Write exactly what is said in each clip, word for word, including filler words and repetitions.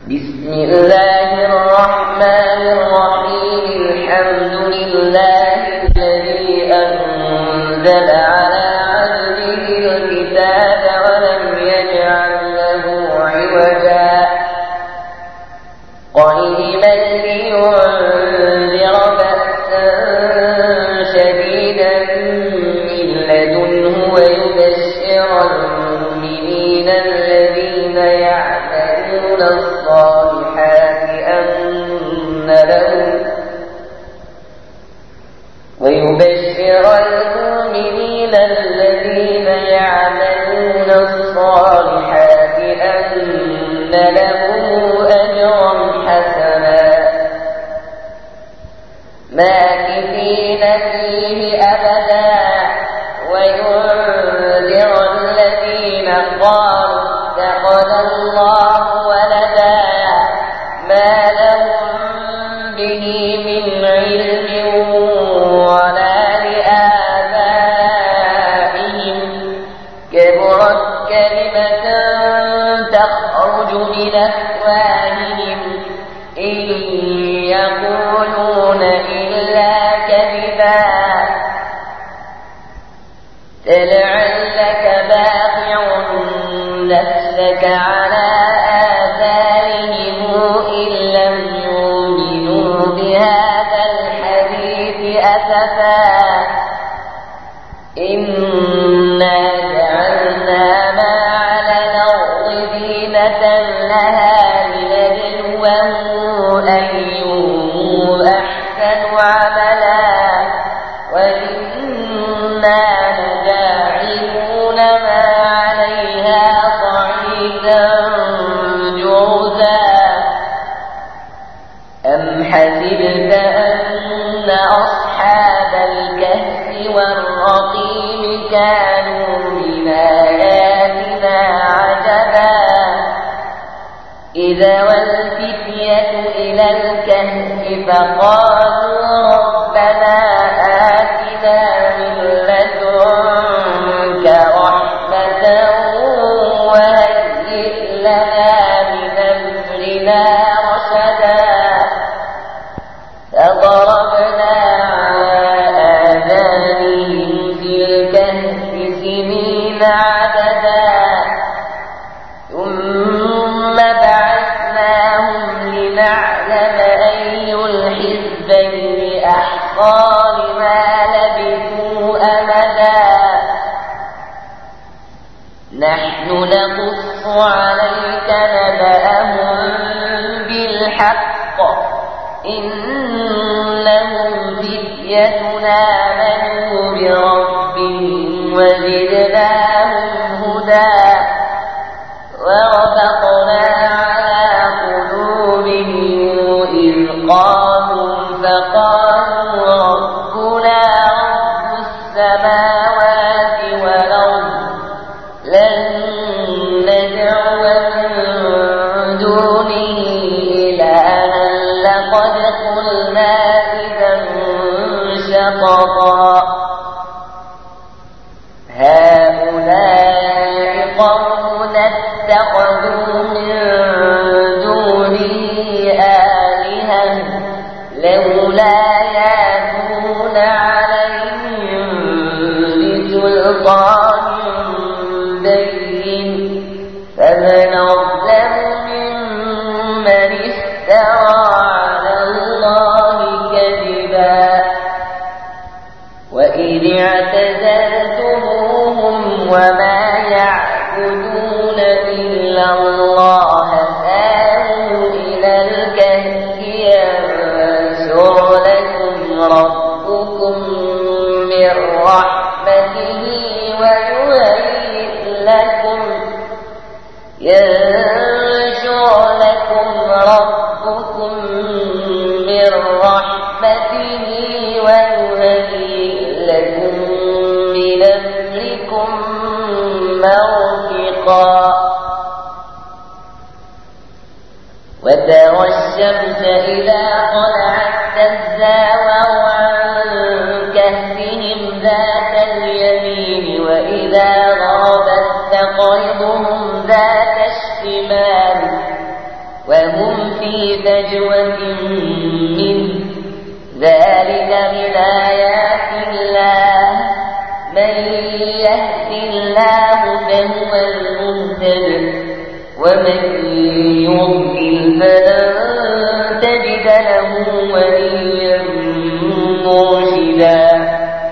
بسم الله الرحمن الرحيم. الحمد لله الذي أنزل على عبده الكتاب ولم يجعل له عوجا قيما لينذر بأسا شديدا من لدنه ويبشر المؤمنين الذين يعملون الصالحات أن لهم ويبشر المؤمنين الذين يعملون الصالحات أن لهم أجرا حسنا ماكثين فيه أبدا وينذر الذين قالوا اتخذ الله ولدا ما لهم به من علم ولا لآبائهم كبرت كلمة تخرج من أفواههم إن يقولون إلا كذبا فلعلك باخع نفسك على آثارهم إن لم يؤمنوا بهذا الحديث أسفا إنا جعلنا ما على الأرض زينة لها لنبلوهم أيهم أحسن عملا وإنا لجاعلون ما عليها صعيدا جرزا أم حسبت أن أصحاب الكهف والرقيم كانوا من آياتنا عجبا إذا والفتية إلى الكهف فقالوا ربنا آتنا من لدنك رحمة وهيئ لنا من أمرنا رشدا فضربنا على آذانهم في الكهف سنين عددا ثم بعثناهم لنعلم أي الحزبين أحصى لما لبثوا أمدا نحن نقص عليك نبأهم بالحق إنهم فتيتنا آمنوا بربهم وزدناهم هدى وربطنا على قلوبهم إذ قاموا فقالوا ربنا رب السماوات والأرض لن ندعو من دونه إلها لقد قلنا إذا شططا هؤلاء قومنا اتخذوا من دونه آلهة لولا يأتون عليهم بسلطان بين فمن أظلم ممن افترى على الله كذبا وإذ اعتزلتموهم وما يعبدون إلا الله فآووا إلى الكهف ينشر لكم ربكم من رحمته ويهيئ لكم ينشر لكم ربكم من رحمته ويهيئ لكم من أمركم مرفقا وترى الشمس إذا طلعت تزاور عن كهفهم ذات اليمين وإذا غربت تقرضهم ذات الشمال وهم هم في فجوة منه ذلك من آيات الله من يهد الله فهو المهتد ومن يضلل فلن تجد له وليا مرشدا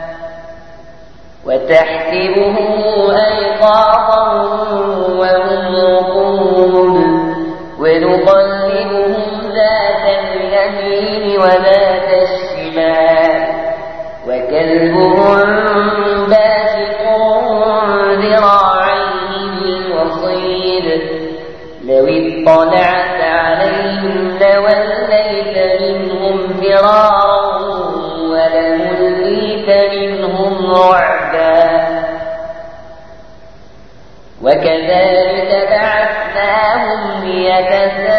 وتحسبه أيقاظا وهم رقود ونقلبهم ذات اليمين وذات الشمال وكلبهم باسط ذراعيه بالوصيد لو اطلعت عليهم لوليت منهم فرارا ولمليت منهم رعبا وكذلك بعثناهم ليتساءلوا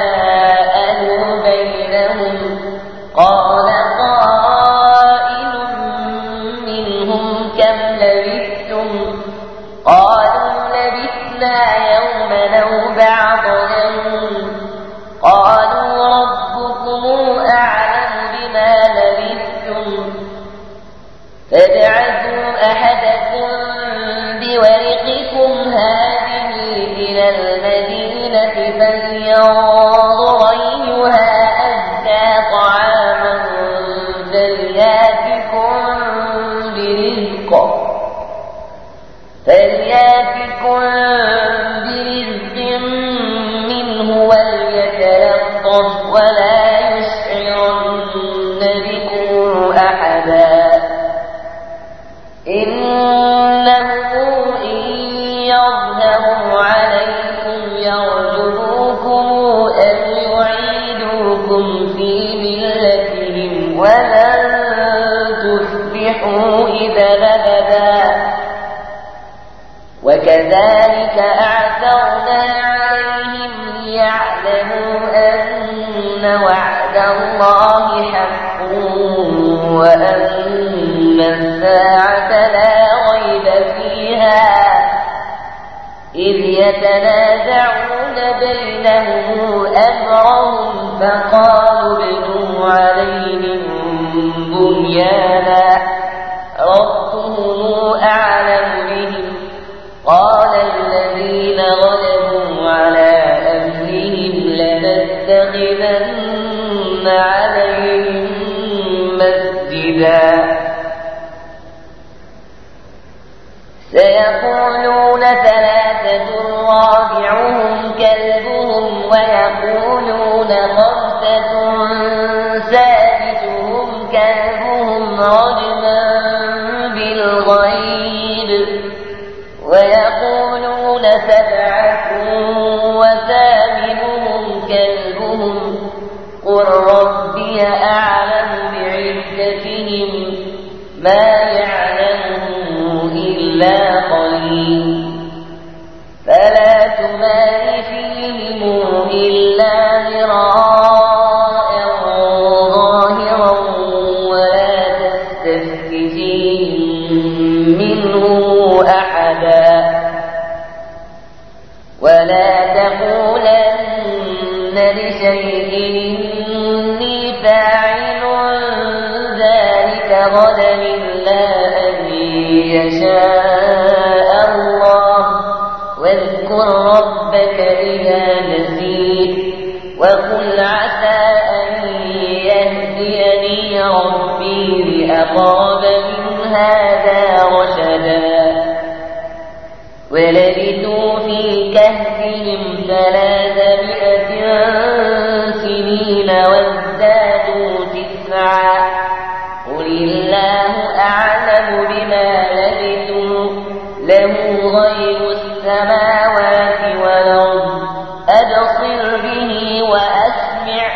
بينهم قال قائل منهم كم لبثتم قالوا لبثنا يوما أو بعض يوم قالوا ربكم أعلم بما لبثتم فابعثوا أحدكم بورقكم هذه إلى المدينة فلينظر أيها أزكى طعاما فليأتكم برزق فليأتكم برزق منه وليتلطف ولا يشعرن بكم أحدا إنه إن يظهروا عليكم يرجموكم أو يعيدوكم في ملتهم ولن تصبحوا إذا أبدا وكذلك أعثرنا عليهم ليعلموا أن وعد الله حق وأن الساعة لا ريب فيها إذ يتنازعون بينهم أمرهم فقالوا ابنوا عليهم بنيانا ربهم أعلم بهم قال الذين غلبوا على أمرهم لنتخذن عليهم مسجدا سيقولون ثلاثة رابعهم كلبهم ويقولون خمسة سادسهم كلبهم رجما بالغيب ويقولون سبعة وثامنهم كلبهم قل ربي أعلم بعدتهم ما يعلمهم إلا قليل فلا تمار فيهم إلا مراء ظاهرا ولا تستفت فيهم منه أحدا ولا تقولن لشيء إني فاعل ذلك غدا إلا أن يشاء الله واذكر ربك إذا نسيت وقل عسى أن يهديني ربي لأقرب من هذا رشدا ولبثوا في كهفهم ثلاثمائة سنين وازدادوا تسعا قل الله أعلم بما لبثوا له غيب السماوات والأرض أبصر به وأسمع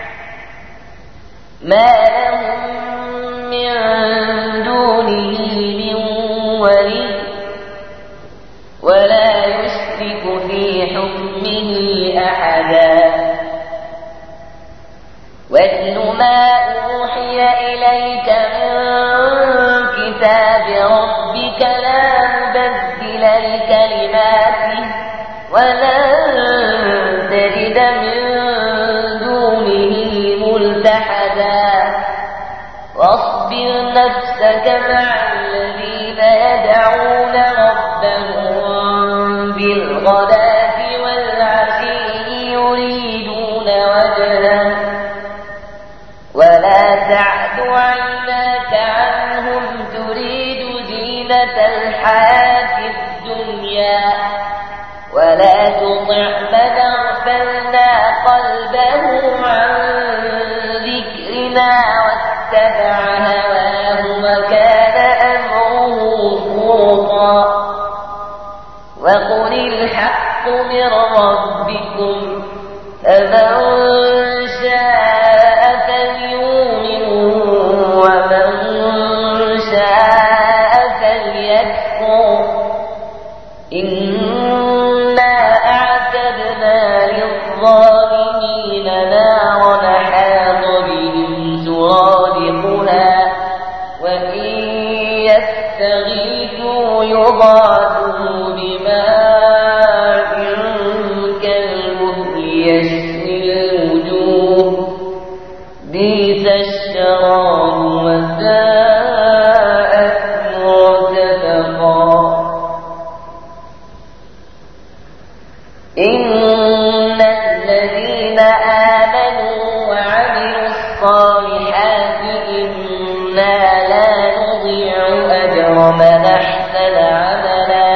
ما لهم من دونه من ولي ولا يشرك في حكمه أحدا واتل ما أوحي إليك من كتاب ربك لا مبدل لكلماته ولن تجد من واصبر نفسك مع الذين يدعون ربهم بالغداة والعشي يريدون وجهه ولا تعد عيناك عنهم تريد زينة الحياة الدنيا ولا تطع من أغفلنا قلبه عن ذكرنا واتبع هواه وكان أمره فرطا وقل الحق من ربكم فمن شاء فليؤمن ومن شاء فليكفر إنا أعتدنا للظالمين نارا حاط بهم سرادقها وإن يستغيثوا يغاثوا بماء كالمهل يشوي الوجوه بئس الشراب وساءت مرتفقا إن الذين آمنوا وعملوا الصالحات إنا لا نضيع أجر من أحسن عملا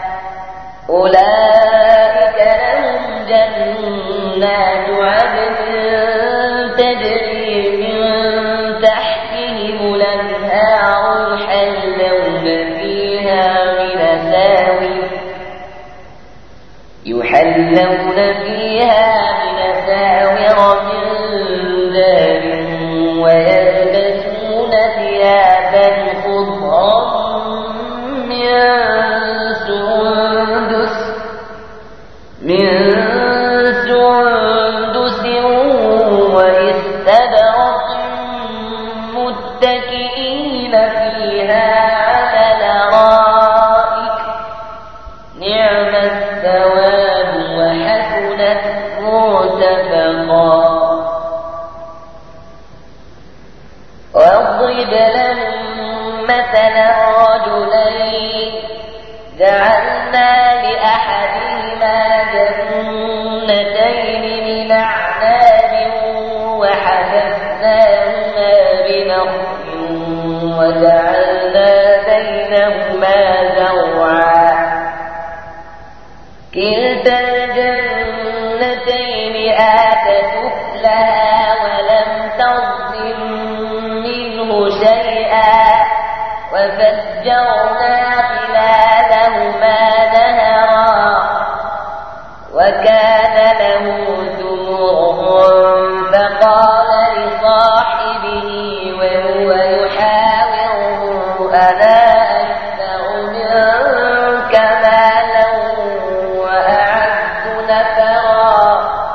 أولئك لهم جنات عدن تجري من تحتهم الأنهار يحلون فيها من أساور يحلون فيها من أساور من ذهب ويلبسون ثيابا خضرا من سندس من سندس واستبرق متكئين فيها على الأرائك نعم الثواب وحسنت مرتفقا واضرب لهم مثلا رجلين جعلنا لأحدهما جنتين من أعناب وحففناهما بنخل وجعلنا بينهما زرعا كلتا الجنتين آتت أكلها ولم تظلم منه شيئا وفجرنا خلالهما نهرا وكان له ثمر فقال لصاحبه وهو يحاوره أنا أكثر منك مالا وأعز نفرا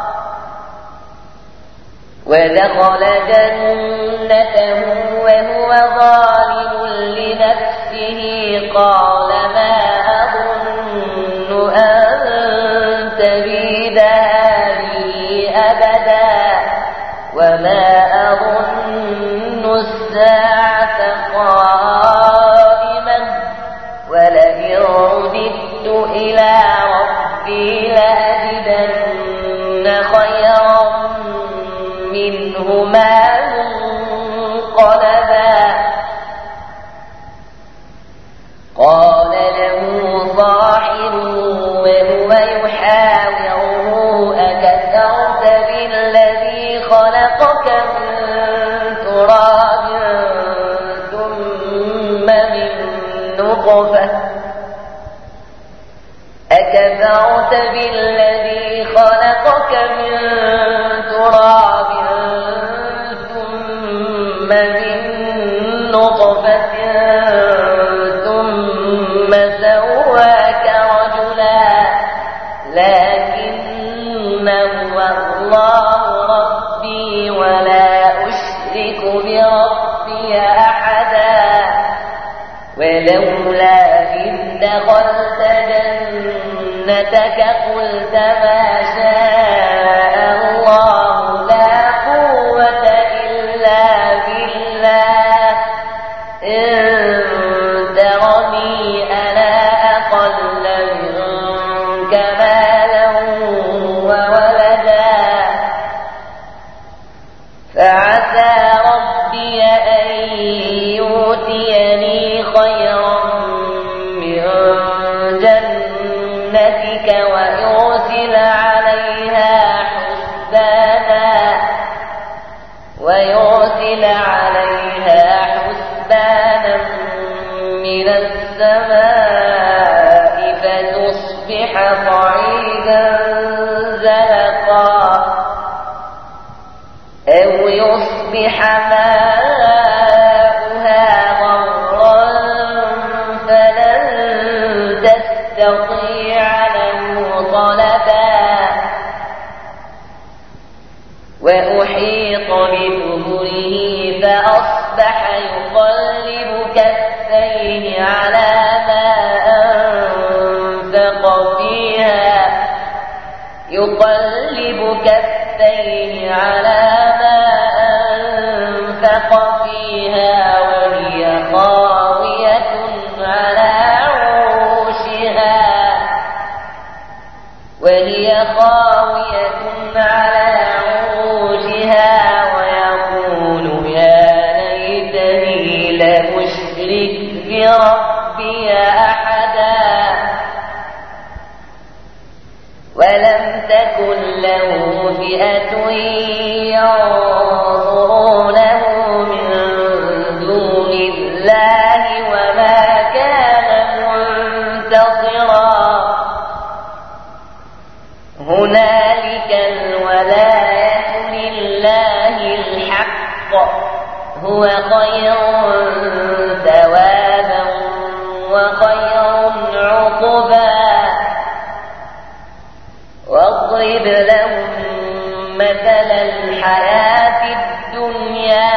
ودخل جنته وهو ظالم لنفسه قال ما أظن أن تبيد هذه أبدا وما أظن الساعة قائما ولئن رددت إلى ربي لأجدن خيرا منهما منقلبا قال له صاحبه وهو يحاوره أكفرت بالذي خلقك من تراب ثم من نطفة أكفرت بالذي خلقك من تراب ثم من نطفة ثم سواك رجلا لكن هو الله ربي ولا أشرك بربي أحدا ولولا إذ دخلت جنتك قلت ما شاء الله لا قوة إلا بالله يصبح صعيدا زلقا أو يصبح ماؤها غورا فلن تستطيع له طلبا وأحيط بثمره فأصبح يقلب كفيه على ما أنفق فيها يقلب كفيه على ما أنفق فيها وهي خاوية على عروشها وهي خاوية على عروشها ويقول يا ليتني لم أشرك بربي أحدا ولم تكن له فئة ينصرونه من دون الله وما كان منتصرا هنالك الولاية لله الحق هو خير ثوابا وخير عقبا واضرب لهم مثل الحياة الدنيا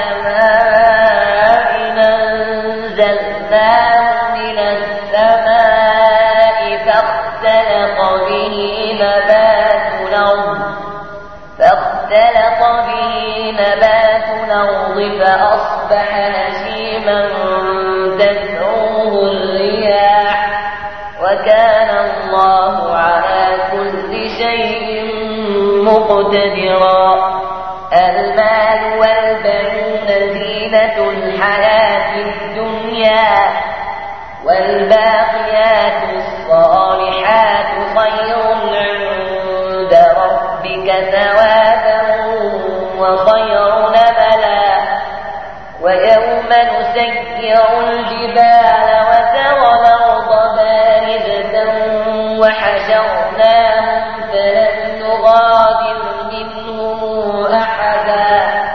كماء أنزلناه من السماء فاختلط به نبات الأرض فاختلط به نبات الأرض فأصبح هشيما تدعوه الرياح وكان الله على كل شيء مقتدرا المال والبنون زينة الحياة الدنيا والباقيات الصالحات خير عند ربك ثوابا وخير نملا ويوم نسير الجبال وترى الأرض بارزة وحشرناهم فلم نغادر منهم أحدا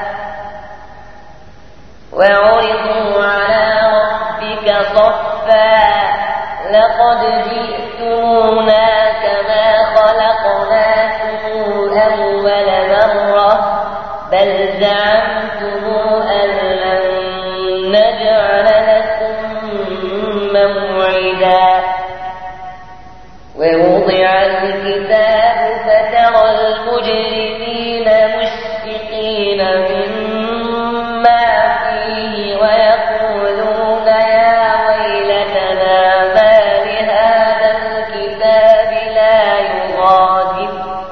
وعرضوا على ربك صفا لقد جئتمونا كما خلقناكم أول مرة بل زعمتم أن لن نجعل لكم موعدا ووضع الكتاب فترى المجرمين مشفقين مما فيه ويقولون يا ويلتنا ما لهذا الكتاب لا يغادر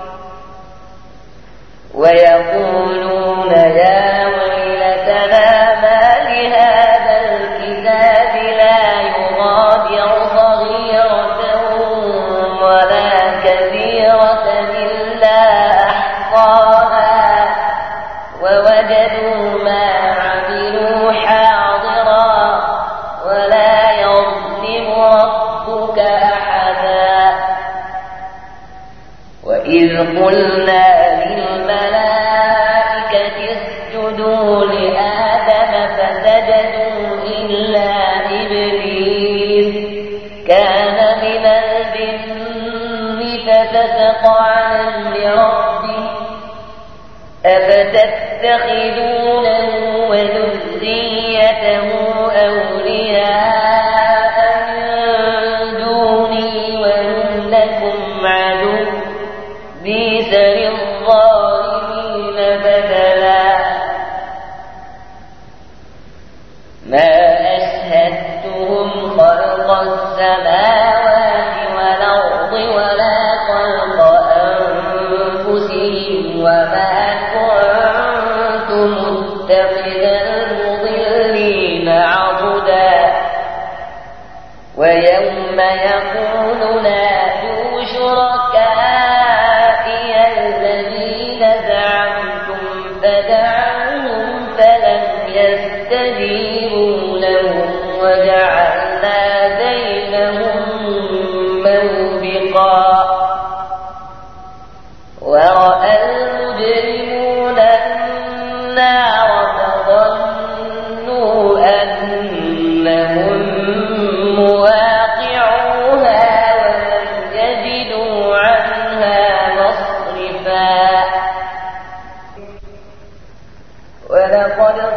ويقولون يا ويلتنا ما لهذا الكتاب لا يغادر صغيرة ولا كبيرة إلا أحصاها ووجدوا ما عملوا حاضرا ولا يظلم ربك أحدا وإذ قلنا للملائكة اسجدوا لآدم فسجدوا إلا إبليس كان من الجن ففسق عن أمر ربه أفتتخذونه وذريته أولياء من دوني وهم لكم عدو بئس للظالمين بدلا ما أشهدتهم خلق السماوات والأرض ولا خلق أنفسهم وما كنت متخذ المضلين عضدا ويوم يقول نادوا شركائي الذين زعمتم فدعوهم فلم يستجيبوا لهم وجعلنا بينهم موبقا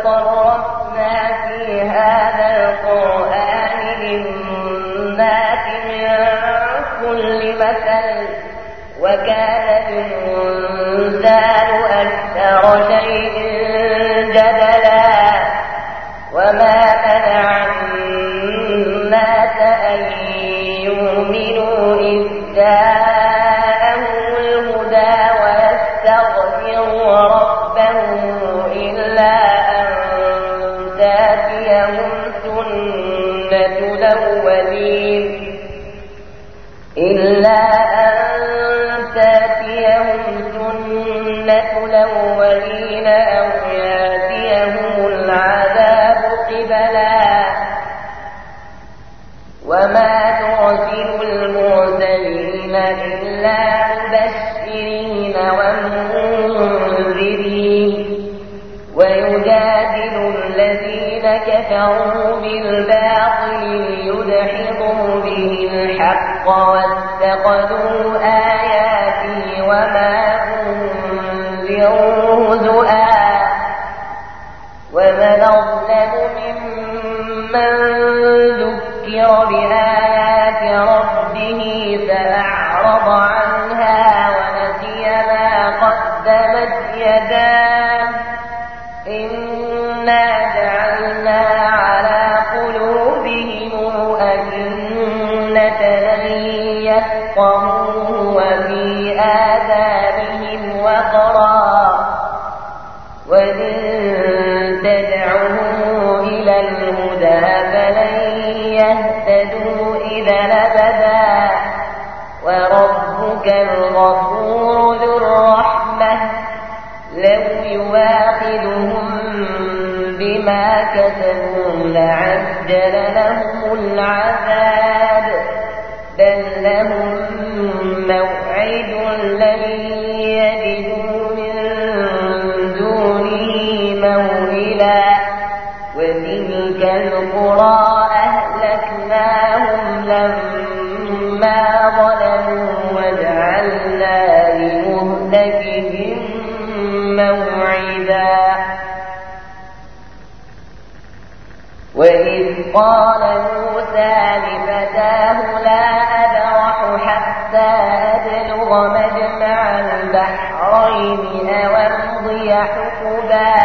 صرفنا في هذا القرآن للناس من كل مثل وكان الإنسان أكثر شيء جدلا وما منع الناس أن يؤمنوا إذ جاءهم الهدى ويستغفروا ربهم إلا أن تأتيهم سنة الأولين إلا أن تأتيهم سنة الأولين أو يأتيهم العذاب قبلا وما نرسل المرسلين إلا مبشرين ومنذرين ويجادل الذين كفروا بالباطل ليدحضوا به الحق واتخذوا آياتي وما أنذروا هزؤا ومن أظلم ممن ذكر بآيات ربه فأعرض عنها ونسي ما قدمت يداه إنا جعلنا على قلوبهم أكنة أن يفقهوه وفي آذانهم وقرا وإن تدعهم إلى الهدى فلن يهتدوا إذا أبدا وربك الغفور ذو الرحمة لو يواخذهم بما كسبوا لعجل لهم العذاب بل لهم موعد لن يجدوا من دونه موئلا وتلك القرى أهلكناهم لما ظلموا وجعلنا لمهلكهم موعدا وإذ قال موسى لفتاه لا أبرح حتى أبلغ مجمع البحرين أو أمضي حقبا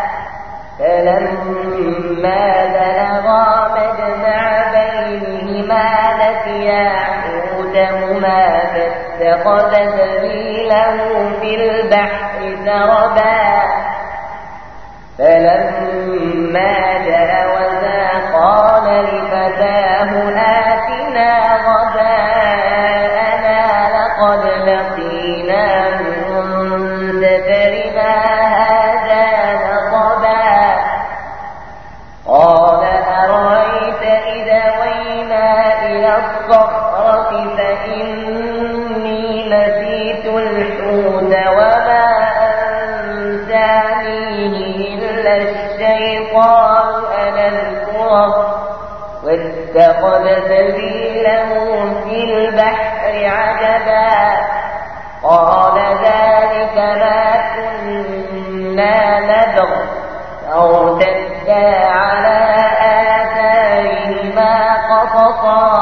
فلما بلغا مجمع بينهما نسيا حوتهما فاتخذ سبيله في البحر سربا فلما جاوزا قال لفتاه آتنا غداءنا لقد لقينا من سفرنا هذا نصبا قال أرأيت إذا وينا إلى الصخرة فإني نسيت الحوت وما أنسانيه إلا الشيطان أن أذكره واتخذ سبيله في البحر عجبا قال ذلك ما كنا نبغ فارتدا على آثارهما قصصا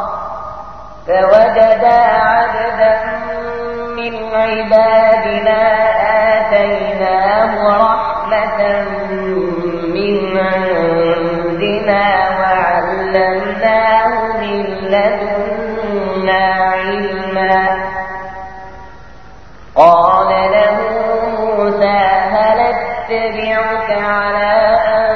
فوجدا عبدا من عبادنا آتيناه رحمة من عندنا وعلمناه من لدنا علما قال له موسى هل اتبعك على أن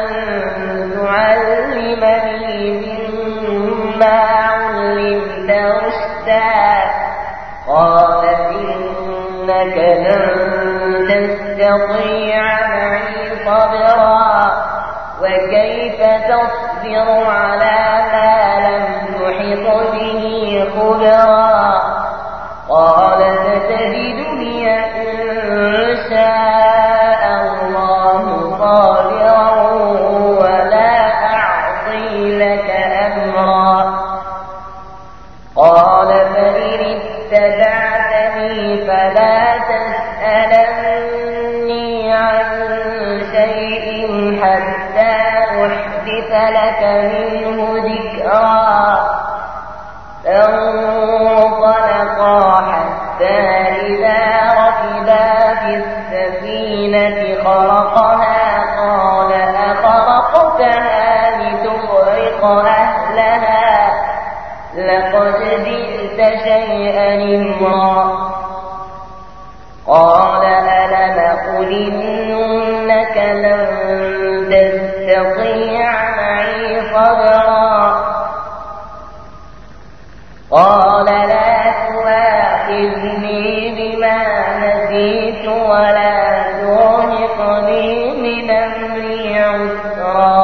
تعلمني مما علمت رشدا قال إنك لن تستطيع معي صبرا وكيف تصبر على ما لم تحط به خبرا قال ستجدني إن شاء الله صابرا ولا أعصي لك أمرا قال فإن اتبعتني فلا تسألني عن شيء حتى أحدث لك منه ذكرا فانطلقا حتى إذا ركبا في السفينة خرقها قال أخرقتها لتغرق أهلها لقد جئت شيئا إمرا قال ألم أقل إنك لن تستطيع معي صبرا قال لا تؤاخذني بما نسيت ولا ترهقني من أمري عسرا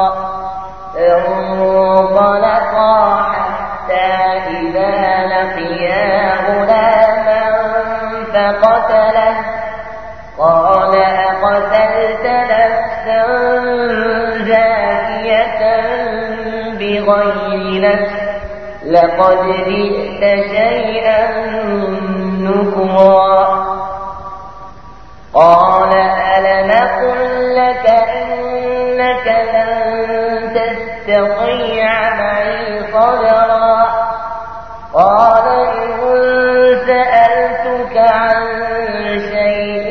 فانطلقا حتى إذا لقيا غلاما فقتله قال أقتلت نفسا زاكية بغير نفس لقد جئت شيئا نكرا قال ألم أقل لك إنك لن تستطيع معي صبرا قال إن سألتك عن شيء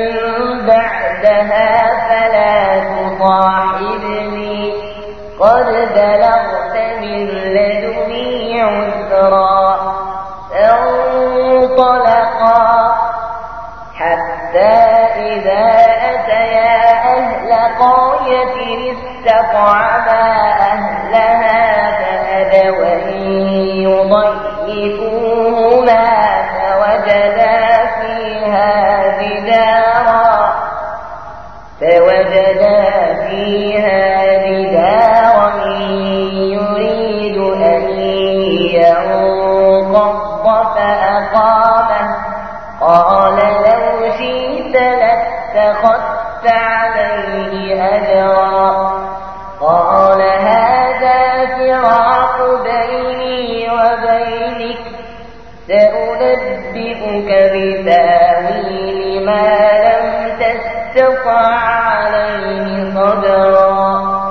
بعدها فلا تصاحبني قد بلغت من لدني عذرا فانطلقا حتى إذا أتيا أهل قرية استطعما أهلها فأبوا أن يضيفوهما فوجدا فيها جدارا فوجدا فيها جدارا يريد أن ينقض فأقامه قال لو شئت لاتخذت عليه أجرا قال هذا فراق بيني وبينك سأنبئك بتاويل ما لم تستطع عليه صبرا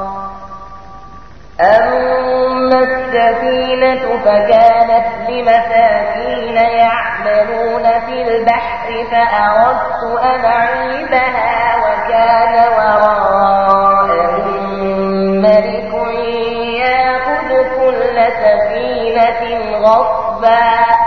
أما السفينة فكانت لمساكين يعملون في البحر فأردت أن أعيبها وكان وراءهم ملك يأخذ كل سفينة غصبا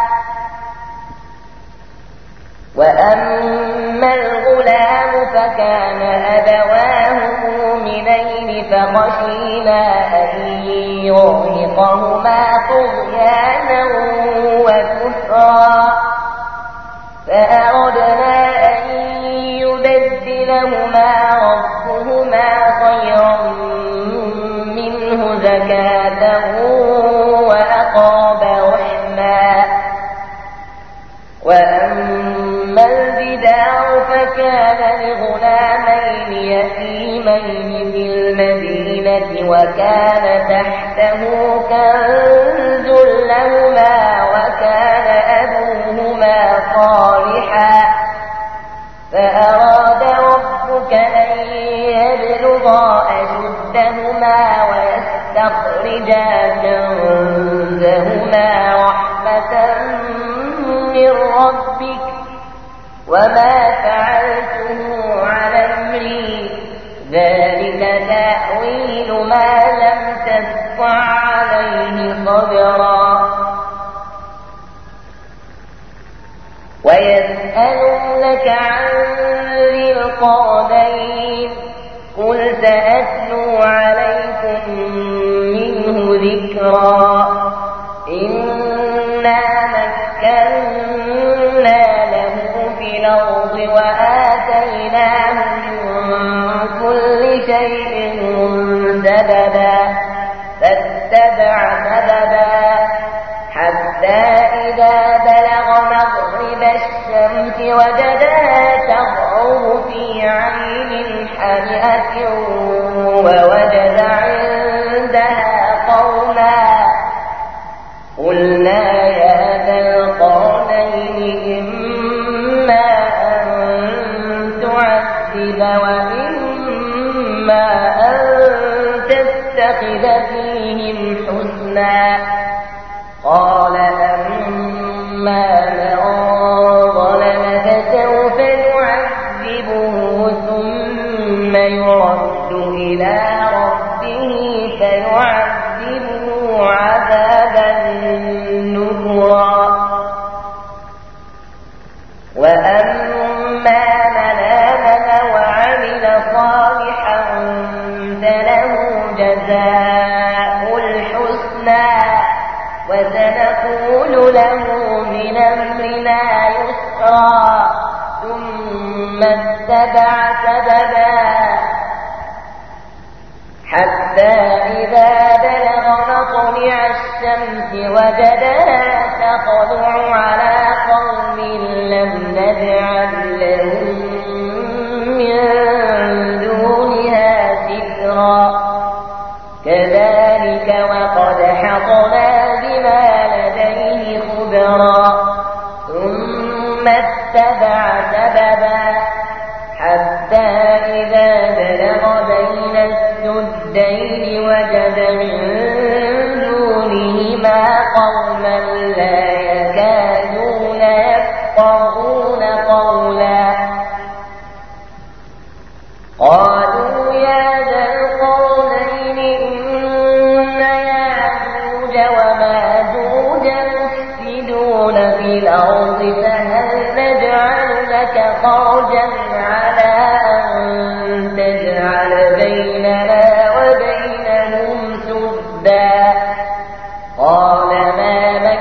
وأما الغلام فكان أبواه مؤمنين فخشينا أن يرهقهما طغيانا وكفرا فأردنا أن يبدلهما ربهما خيرا منه زكاة وأقرب رحما وأما الجدار فكان لغلامين يتيمين في المدينة وكان تحته كنز لهما وكان أبوهما صالحا فأراد ربك أن يبلغا أشدهما ويستخرجا كنزهما رحمة من ربك وما فعلته عن أمري ذلك تأويل ما لم تستطع عليه صبرا ويسألونك عن ذي القرنين قل سأتلو عليكم منه ذكرا إنا مكنا له في الأرض وآتيناه من كل شيء سببا فاتبع سببا حتى إذا بلغ مغرب الشمس وجدها تغرب في عين حمئة ووجد عندها قوما قلنا يا ذا القرنين إما أن تعذب وإما إما أن تتخذ فيهم حسنا قال أما من ظلم فسوف نعذبه ثم يرد إلى ربه فيعذبه عذابا نكرا وأما من آمن وعمل صالحا فله جزاء الحسنى وسنقول له من أمرنا يسرا ثم اتبع سببا حتى إذا بلغ مطلع الشمس وجدها تطلع على قوم لم نجعل لهم من دونها سترا كذلك وقد حطنا بما لديه خبرا ثم اتبع سببا حتى إذا بلغ بين السدين وجد من دونهما قوما لا يكادون يفقهون قولا قالوا يا ذا القرنين إن ياجوج وماجوج مفسدون في الأرض فهل نجعل لك خرجا على أن تجعل بيننا وبينهم سدا قال ما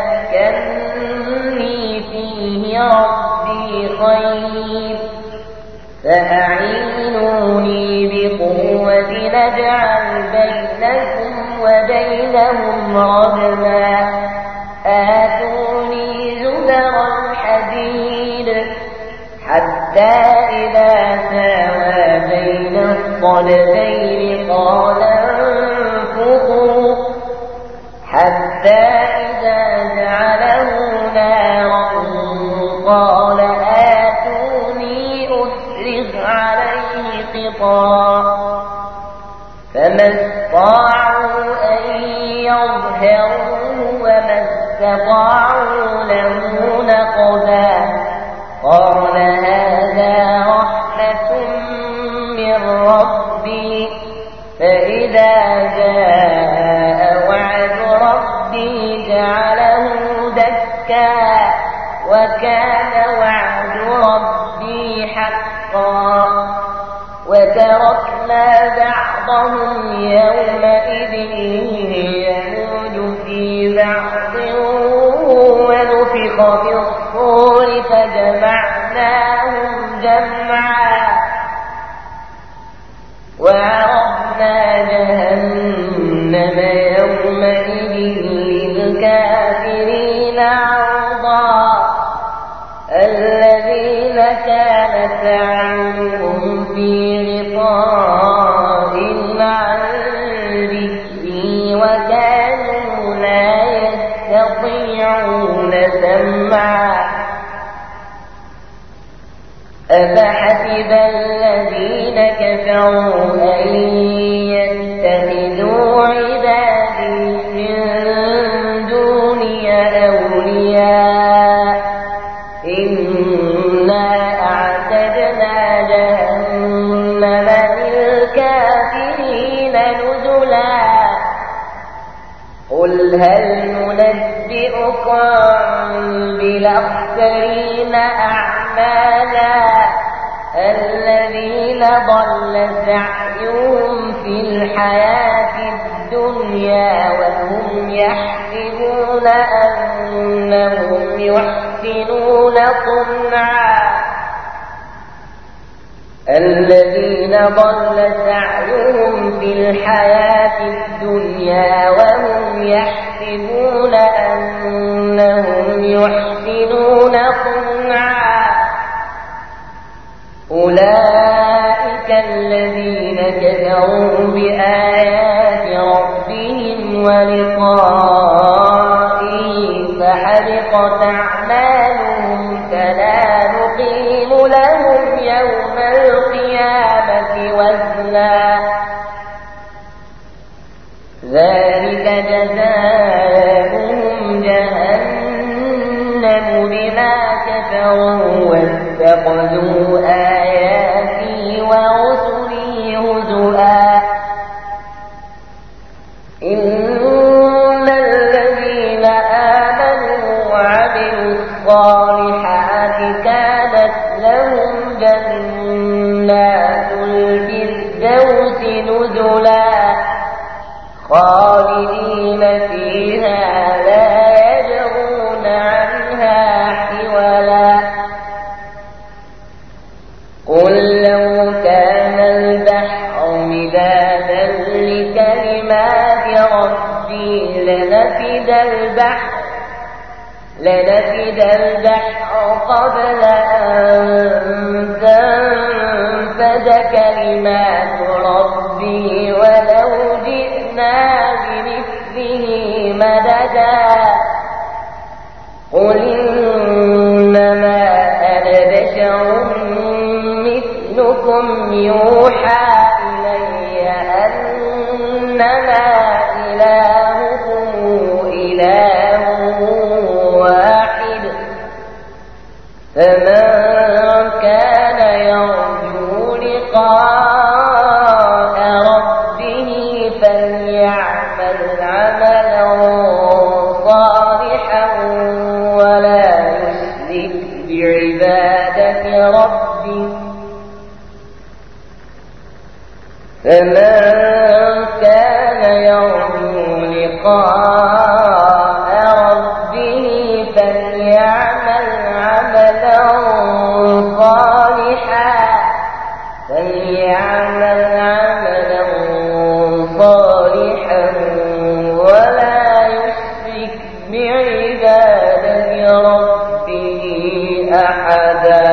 مكنني فيه ربي خير فأعينوني بقوة نجعل بينكم وبينهم ردما آتوني زبر الحديد حتى إذا ساوى بين الصدفين قال انفخوا حتى إذا جعله نارا قال آتوني أفرغ عليه قطرا فما استطاعوا أن يظهروه وما استطاعوا له نقبا قال هذا رحمة من ربي فإذا جاء وعد ربي جعله دكا وكان وعد ربي حقا وتركنا بعضهم يومئذ يموج في بعض ونفخ في الصور فجمعناهم جمعا وعرضنا جهنم يومئذ للكافرين عرضا الذين كانت أعينهم في غطاء عن ذكري وكانوا لا يستطيعون سمعا أفحسب الذين كفروا أن يتخذوا عبادي من دوني أولياء إنا أعتدنا جهنم للكافرين نزلا قل هل ننبئكم بالأخسرين أعمالا الذين ضل سعيهم في الحياة الدنيا وهم يحسبون أنهم يحسنون صنعا الذين ضل سعيهم في الحياة الدنيا وهم يحسبون أنهم يحسنون صنعا أولئك الذين كفروا بآيات ربهم ولقائه فحبطت أعمالهم فلا نقيم لهم يوم القيامة وزنا اتخذوا آياتي ورسلي هزؤا إن الذين آمنوا وعملوا الصالحات كانت لهم جنات الفردوس نزلا خالدين فيها لا يبغون عنها حولا قل لو كان البحر مدادا لكلمات ربي لنفد البحر لنفد البحر قبل أن تنفد كلمات ربي ولو جئنا بمثله مددا قل إنما أنا بشر مثلكم يوحى إلي أنما إلهكم إله واحد فمن كان يرجو لقاء ربه فليعمل عملا صالحا ولا يشرك بعبادة ربه فمن كان يرجو لقاء ربه فليعمل عملا صالحا فليعمل عملا صالحا ولا يشرك بعبادة ربه أحدا.